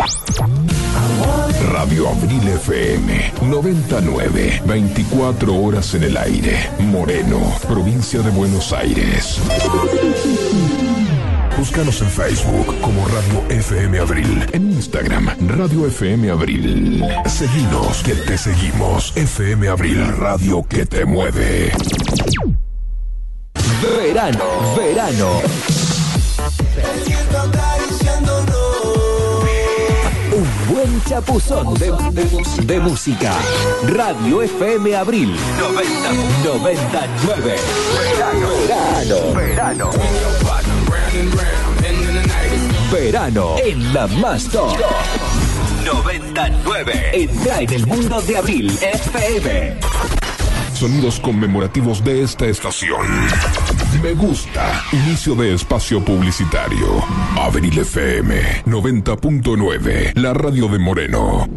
Radio Abril FM 99, 24 horas en el aire. Moreno, provincia de Buenos Aires. Búscanos en Facebook como Radio FM Abril. En Instagram, Radio FM Abril. Seguinos, que te seguimos. FM Abril, radio que te mueve. Verano. Un buen chapuzón de música. Radio FM Abril 99. Verano en la Más Top 99. Entra en el mundo de Abril FM. Sonidos conmemorativos de esta estación. Me gusta. Inicio de espacio publicitario. Abril FM 90.9. La radio de Moreno.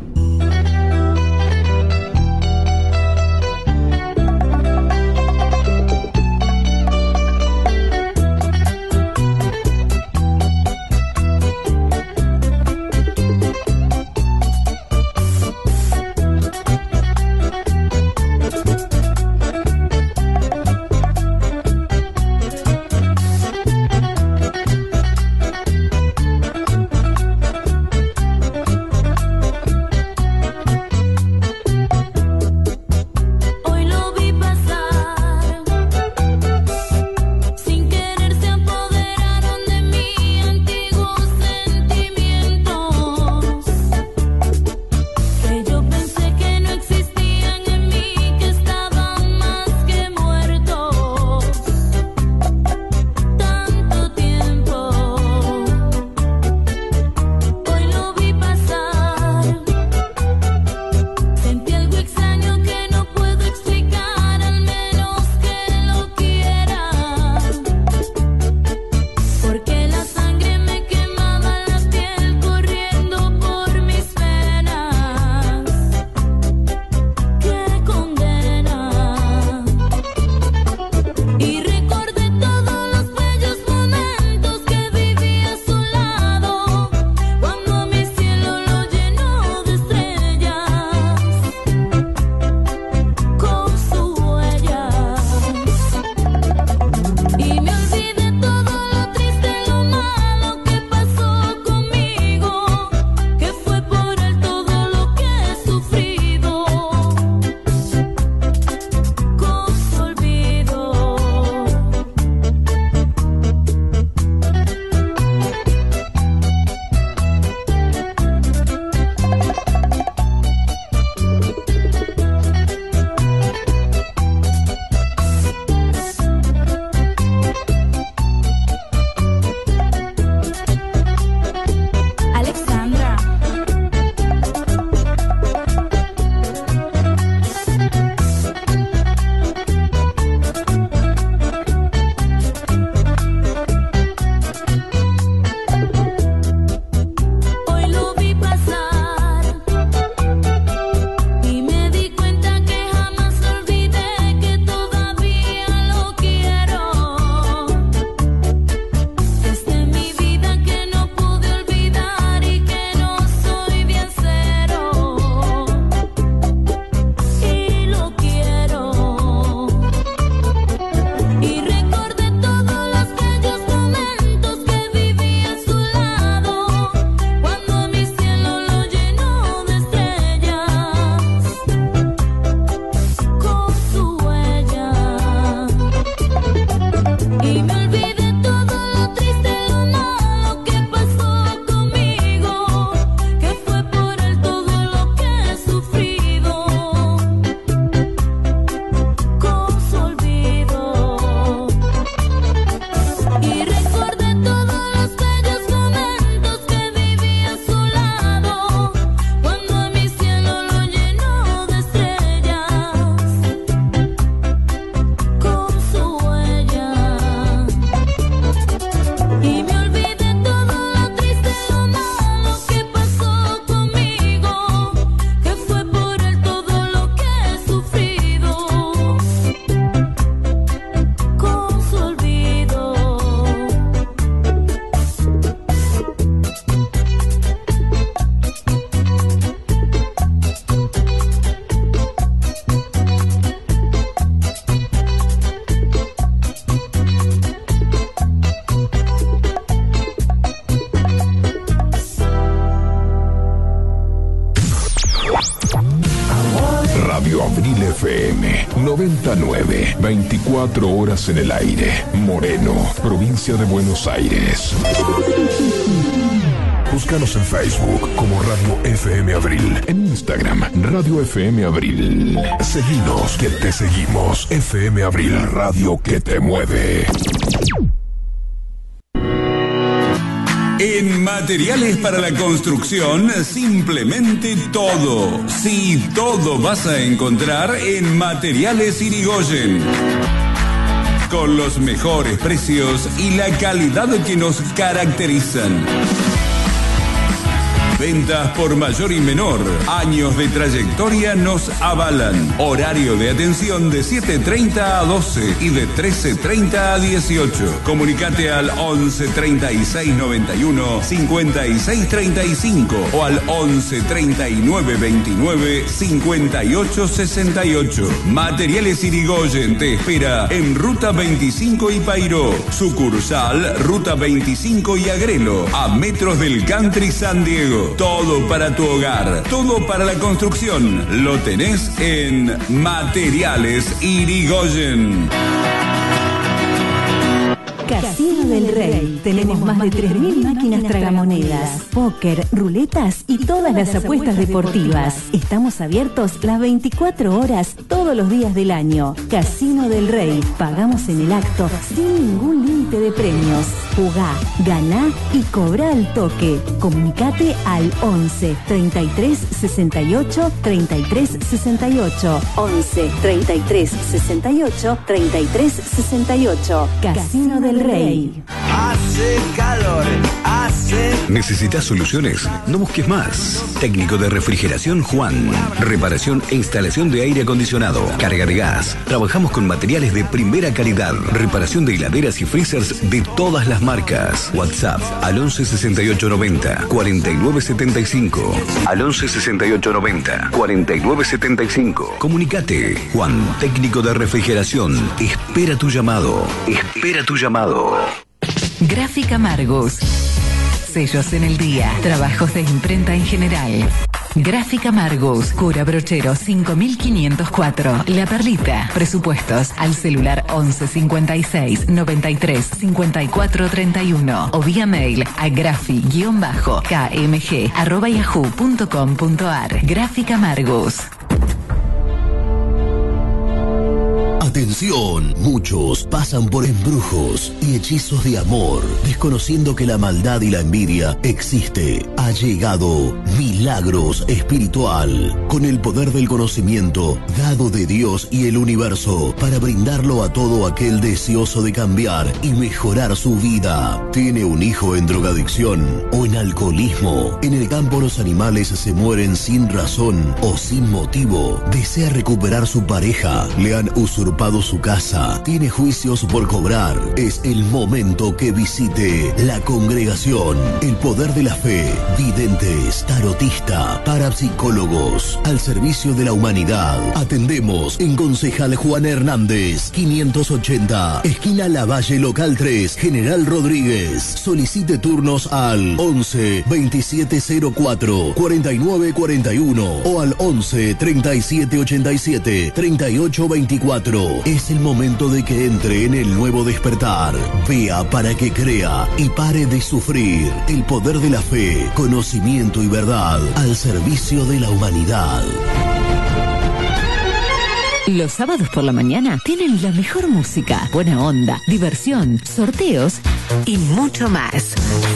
99, 24 horas en el aire. Moreno, provincia de Buenos Aires. Búscanos en Facebook como Radio FM Abril. En Instagram, Radio FM Abril. Seguinos, que te seguimos. FM Abril, radio que te mueve. En materiales para la construcción, simplemente todo. Sí, todo vas a encontrar en Materiales Irigoyen. Con los mejores precios y la calidad que nos caracterizan. Ventas por mayor y menor. Años de trayectoria nos avalan. Horario de atención de 7:30 a 12 y de 13:30 a 18. Comunicate al 11 36 91 56 35 o al 11 39 29 58 68. Materiales Irigoyen te espera en Ruta 25 y Payró. Sucursal Ruta 25 y Agrelo, a metros del Country San Diego. Todo para tu hogar, todo para la construcción. Lo tenés en Materiales Irigoyen. Casino del Rey. Tenemos más de 3.000 máquinas tragamonedas, póker, ruletas y todas las apuestas deportivas. Estamos abiertos las 24 horas todos los días del año. Casino del Rey. Pagamos en el acto sin ningún límite de premios. Jugá, ganá y cobrá al toque. Comunicate al 11 33 68 33 68. 11 33 68 33 68. Casino del Rey. Hace calor, hace... ¿Necesitas soluciones? No busques más. Técnico de refrigeración Juan. Reparación e instalación de aire acondicionado. Carga de gas. Trabajamos con materiales de primera calidad. Reparación de heladeras y freezers de todas las marcas. WhatsApp al 11 68 90 49 75. Al 11 68 90 49 75. Comunicate. Juan, técnico de refrigeración. Espera tu llamado. Espera tu llamado. Gráfica Margus. Sellos en el día. Trabajos de imprenta en general. Gráfica Margus. Cura Brochero 5504. La Perlita. Presupuestos al celular 11 56 93 54 31 o vía mail a grafi-kmg@yahoo.com.ar. Gráfica Margus. Atención, muchos pasan por embrujos y hechizos de amor, desconociendo que la maldad y la envidia existe. Ha llegado Milagros Espiritual, con el poder del conocimiento dado de Dios y el universo, para brindarlo a todo aquel deseoso de cambiar y mejorar su vida. ¿Tiene un hijo en drogadicción o en alcoholismo? En el campo los animales se mueren sin razón o sin motivo. ¿Desea recuperar su pareja? ¿Le han usurpado su casa? ¿Tiene juicios por cobrar? Es el momento que visite la congregación El Poder de la Fe. Videntes, tarotista, parapsicólogos, al servicio de la humanidad. Atendemos en Concejal Juan Hernández, 580, esquina Lavalle Local 3, General Rodríguez. Solicite turnos al 11 2704 4941 o al 11 3787 3824. Es el momento de que entre en el nuevo despertar. Vea para que crea y pare de sufrir. El Poder de la Fe, conocimiento y verdad al servicio de la humanidad. Los sábados por la mañana tienen la mejor música, buena onda, diversión, sorteos y mucho más.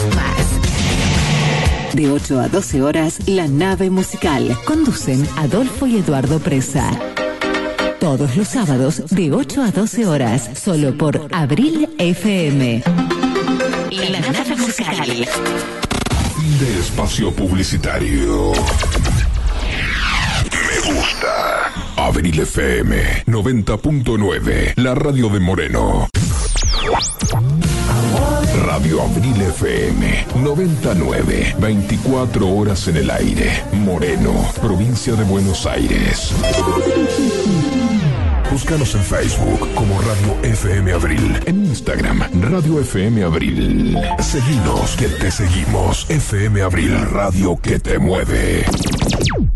De 8 a 12 horas, La Nave Musical. Conducen Adolfo y Eduardo Presa. Todos los sábados de 8 a 12 horas, solo por Abril FM. La Nave Musical. Fin de espacio publicitario. Me gusta. Abril FM 90.9, la radio de Moreno. Radio Abril FM 99, 24 horas en el aire. Moreno, provincia de Buenos Aires. Búscanos en Facebook como Radio FM Abril. En Instagram, Radio FM Abril. Seguinos, que te seguimos. FM Abril, radio que te mueve.